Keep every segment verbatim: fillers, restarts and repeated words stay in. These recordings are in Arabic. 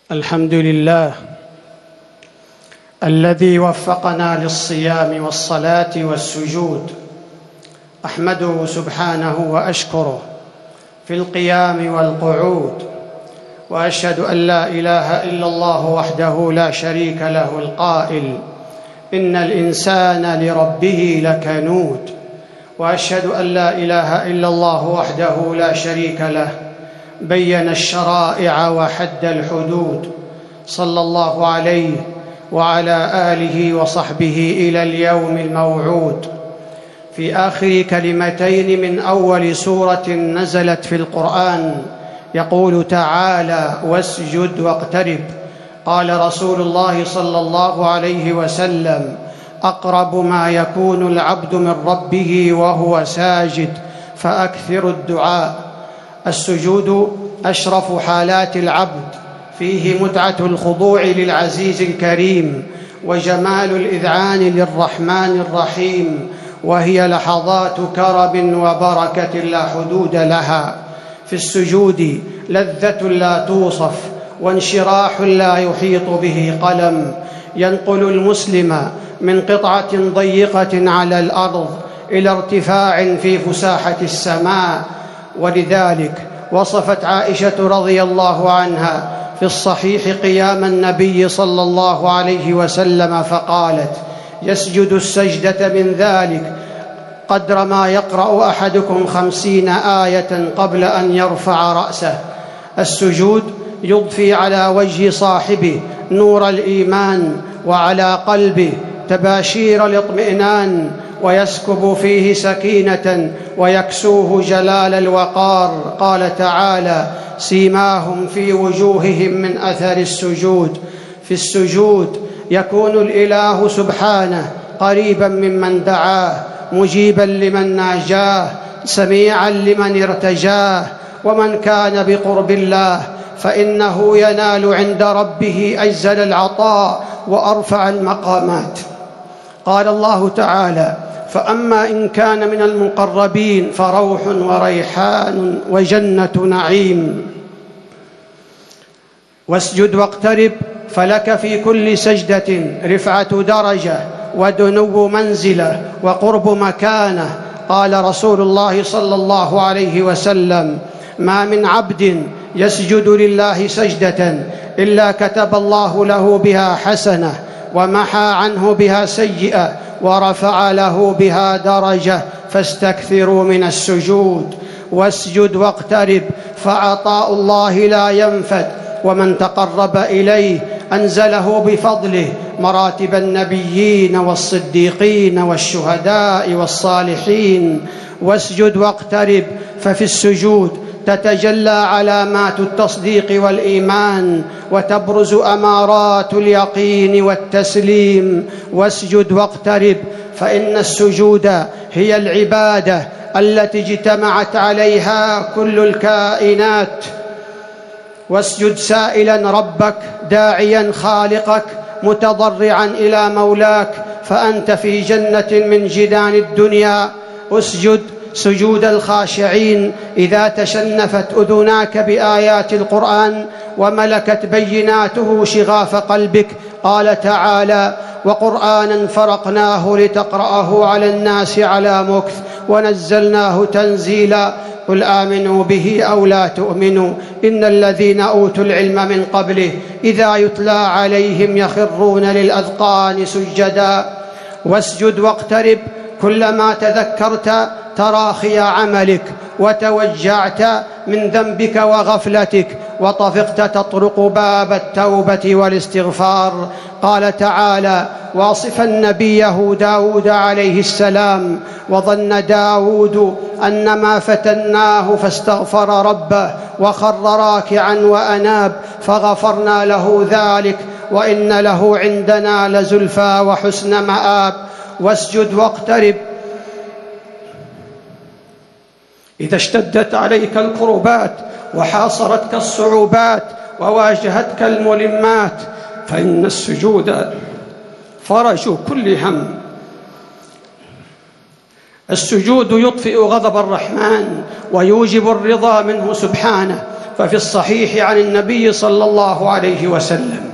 الحمد لله الذي وفقنا للصيام والصلاة والسجود، أحمده سبحانه وأشكره في القيام والقعود، وأشهد أن لا إله إلا الله وحده لا شريك له القائل إن الإنسان لربه لكنود، وأشهد أن لا إله إلا الله وحده لا شريك له بين الشرائع وحد الحدود، صلى الله عليه وعلى آله وصحبه إلى اليوم الموعود. في آخر كلمتين من أول سورة نزلت في القرآن يقول تعالى: واسجد واقترب. قال رسول الله صلى الله عليه وسلم: أقرب ما يكون العبد من ربه وهو ساجد فأكثر الدعاء. السجود أشرف حالات العبد، فيه متعة الخضوع للعزيز الكريم وجمال الإذعان للرحمن الرحيم، وهي لحظات كرم وبركة لا حدود لها. في السجود لذة لا توصف وانشراح لا يحيط به قلم، ينقل المسلم من قطعة ضيقة على الأرض إلى ارتفاع في فساحة السماء. ولذلك وصفت عائشة رضي الله عنها في الصحيح قيام النبي صلى الله عليه وسلم فقالت: يسجد السجدة من ذلك قدر ما يقرأ أحدكم خمسين آية قبل أن يرفع رأسه. السجود يضفي على وجه صاحبه نور الإيمان، وعلى قلبه تباشير الاطمئنان، ويسكب فيه سكينة ويكسوه جلال الوقار. قال تعالى: سيماهم في وجوههم من أثر السجود. في السجود يكون الإله سبحانه قريبا ممن دعاه، مجيبا لمن ناجاه، سميعا لمن ارتجاه. ومن كان بقرب الله فإنه ينال عند ربه أجزل العطاء وأرفع المقامات. قال الله تعالى: فأما إن كان من المقربين فروح وريحان وجنة نعيم. واسجد واقترب، فلك في كل سجدة رفعة درجة ودنو منزلة وقرب مكانة. قال رسول الله صلى الله عليه وسلم: ما من عبد يسجد لله سجدة إلا كتب الله له بها حسنة ومحى عنه بها سيئة ورفع له بها درجة، فاستكثروا من السجود. واسجد واقترب، فعطاء الله لا ينفد، ومن تقرب إليه أنزله بفضله مراتب النبيين والصديقين والشهداء والصالحين. واسجد واقترب، ففي السجود تتجلى علامات التصديق والإيمان، وتبرز أمارات اليقين والتسليم. واسجد واقترب، فإن السجود هي العبادة التي اجتمعت عليها كل الكائنات. واسجد سائلا ربك، داعيا خالقك، متضرعا إلى مولاك، فأنت في جنة من جنان الدنيا. اسجد سجود الخاشعين إذا تشنفت أذناك بآيات القرآن وملكت بيناته شغاف قلبك. قال تعالى: وقرآنا فرقناه لتقرأه على الناس على مكث ونزلناه تنزيلا. قل آمنوا به أو لا تؤمنوا إن الذين أوتوا العلم من قبله إذا يتلى عليهم يخرون للأذقان سجدا. واسجد واقترب، كلما تذكرت تراخي عملك وتوجعت من ذنبك وغفلتك وطفقت تطرق باب التوبة والاستغفار. قال تعالى واصفا نبيه داود عليه السلام: وظن داود أنما فتناه فاستغفر ربه وخر راكعا وأناب فغفرنا له ذلك وإن له عندنا لزلفى وحسن مآب. واسجد واقترب، إذا اشتدت عليك الكربات وحاصرتك الصعوبات وواجهتك الملمات، فإن السجود فرج كل هم. السجود يطفئ غضب الرحمن ويوجب الرضا منه سبحانه، ففي الصحيح عن النبي صلى الله عليه وسلم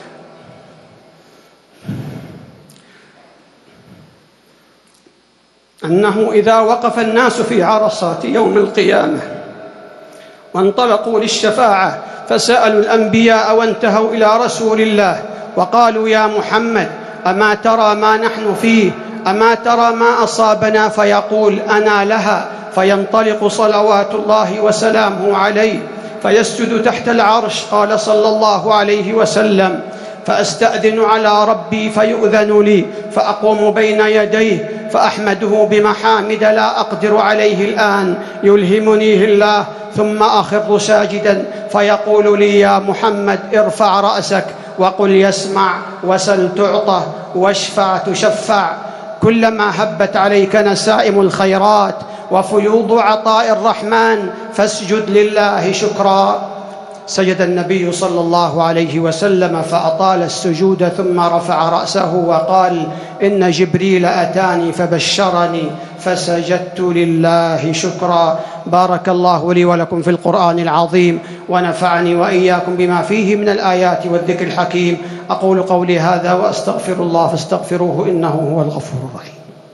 أنه إذا وقف الناس في عرصات يوم القيامة وانطلقوا للشفاعة فسألوا الأنبياء وانتهوا إلى رسول الله وقالوا: يا محمد، أما ترى ما نحن فيه؟ أما ترى ما أصابنا؟ فيقول: أنا لها. فينطلق صلوات الله وسلامه عليه فيسجد تحت العرش. قال صلى الله عليه وسلم: فأستأذن على ربي فيؤذن لي، فأقوم بين يديه فأحمده بمحامد لا أقدر عليه الآن يلهمنيه الله، ثم أخر ساجدا فيقول لي: يا محمد، ارفع رأسك وقل يسمع، وسل تعطى، واشفع تشفع. كلما هبت عليك نسائم الخيرات وفيوض عطاء الرحمن فاسجد لله شكرا. سجد النبي صلى الله عليه وسلم فأطال السجود ثم رفع رأسه وقال: إن جبريل أتاني فبشرني فسجدت لله شكرا. بارك الله لي ولكم في القرآن العظيم، ونفعني وإياكم بما فيه من الآيات والذكر الحكيم. أقول قولي هذا وأستغفر الله فاستغفروه إنه هو الغفور الرحيم.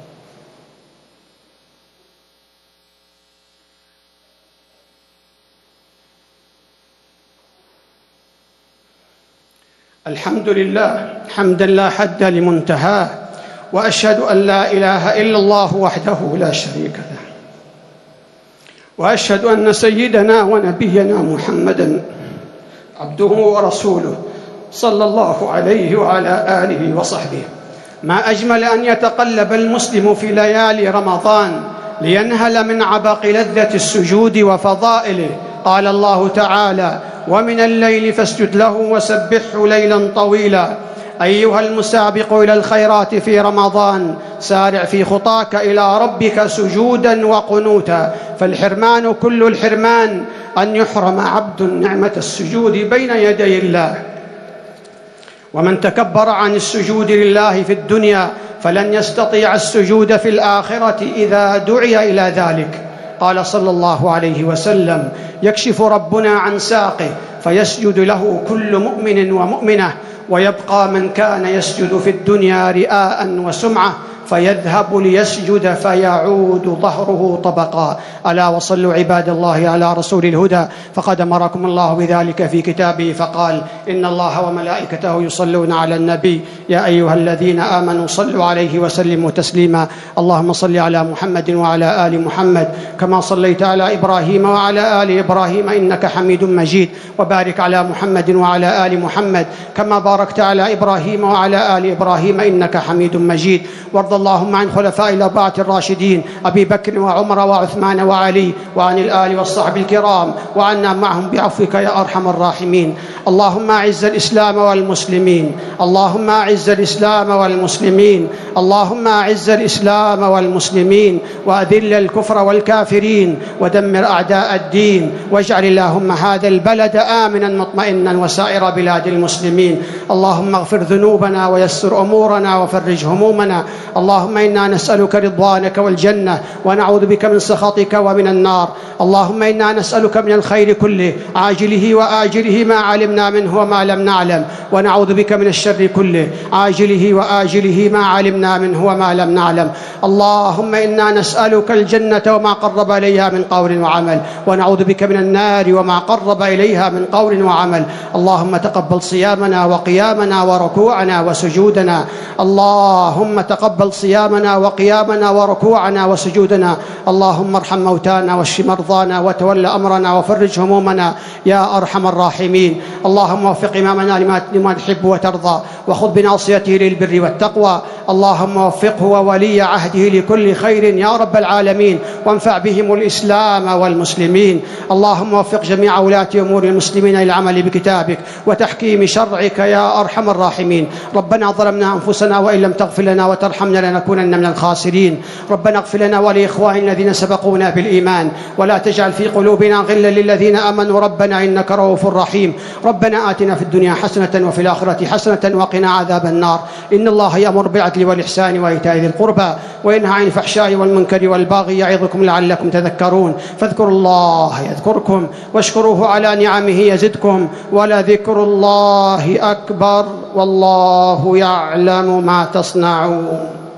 الحمد لله حمدا لا حد لمنتهاه، وأشهد أن لا إله إلا الله وحده لا شريك له، وأشهد أن سيدنا ونبينا محمدا عبده ورسوله صلى الله عليه وعلى آله وصحبه. ما أجمل أن يتقلب المسلم في ليالي رمضان لينهل من عبق لذة السجود وفضائله. قال الله تعالى: ومن الليل فاسجد له وسبحه ليلا طويلا. أيها المسابق إلى الخيرات في رمضان، سارع في خطاك إلى ربك سجودا وقنوتا، فالحرمان كل الحرمان أن يحرم عبد نعمة السجود بين يدي الله. ومن تكبر عن السجود لله في الدنيا فلن يستطيع السجود في الآخرة إذا دعي إلى ذلك. قال صلى الله عليه وسلم: يكشف ربنا عن ساقه فيسجد له كل مؤمن ومؤمنة، ويبقى من كان يسجد في الدنيا رئاء وسمعة فيذهب ليسجد فيعود ظهره طبقا. ألا وصلوا عباد الله على رسول الهدى، فقد أمركم الله بذلك في كتابه فقال: إن الله وملائكته يصلون على النبي يا أيها الذين آمنوا صلوا عليه وسلموا تسليما. اللهم صل على محمد وعلى آل محمد كما صليت على إبراهيم وعلى آل إبراهيم إنك حميد مجيد، وبارك على محمد وعلى آل محمد كما باركت على إبراهيم وعلى آل إبراهيم إنك حميد مجيد. وارض اللهم عن خلفاء الأربعة الراشدين أبي بكر وعمر وعثمان وعلي، وعن الآل والصحب الكرام، وعنا معهم بعفوك يا أرحم الراحمين. اللهم أعز الإسلام والمسلمين، اللهم أعز الإسلام والمسلمين، اللهم أعز الإسلام والمسلمين، وأذل الكفر والكافرين، ودمر أعداء الدين، واجعل اللهم هذا البلد آمنا مطمئنا وسائر بلاد المسلمين. اللهم اغفر ذنوبنا ويسر أمورنا وفرج همومنا. اللهم إنا نسألك رضوانك والجنة، ونعوذ بك من سخطك ومن النار. اللهم إنا نسألك من الخير كله عاجله وآجله ما علمنا منه وما لم نعلم، ونعوذ بك من الشر كله عاجله وآجله ما علمنا منه وما لم نعلم. اللهم إنا نسألك الجنة وما قرب إليها من قول وعمل، ونعوذ بك من النار وما قرب إليها من قول وعمل. اللهم تقبل صيامنا وقيامنا وركوعنا وسجودنا، اللهم تقبل صيامنا وقيامنا وركوعنا وسجودنا. اللهم ارحم موتانا واشف مرضانا وتول أمرنا وفرج همومنا يا أرحم الراحمين. اللهم وفق إمامنا لما تحب وترضى، وخذ بناصيته للبر والتقوى. اللهم وفقه وولي عهده لكل خير يا رب العالمين، وانفع بهم الإسلام والمسلمين. اللهم وفق جميع ولاة أمور المسلمين للعمل بكتابك وتحكيم شرعك يا أرحم الراحمين. ربنا ظلمنا أنفسنا وإن لم تغفر لنا وترحمنا لنكونن من الخاسرين. ربنا اغفر لنا ولإخواننا الذين سبقونا بالإيمان ولا تجعل في قلوبنا غلا للذين آمنوا ربنا إنك رؤوف رحيم. ربنا آتنا في الدنيا حسنة وفي الآخرة حسنة وقنا عذاب النار. إن الله يأمر بالعدل والإحسان وإيتاء ذي القربى وينهى عن الفحشاء والمنكر والبغي يعظكم لعلكم تذكرون. فاذكروا الله يذكركم واشكروه على نعمه يزدكم ولذكر الله أكبر والله يعلم ما تصنعون.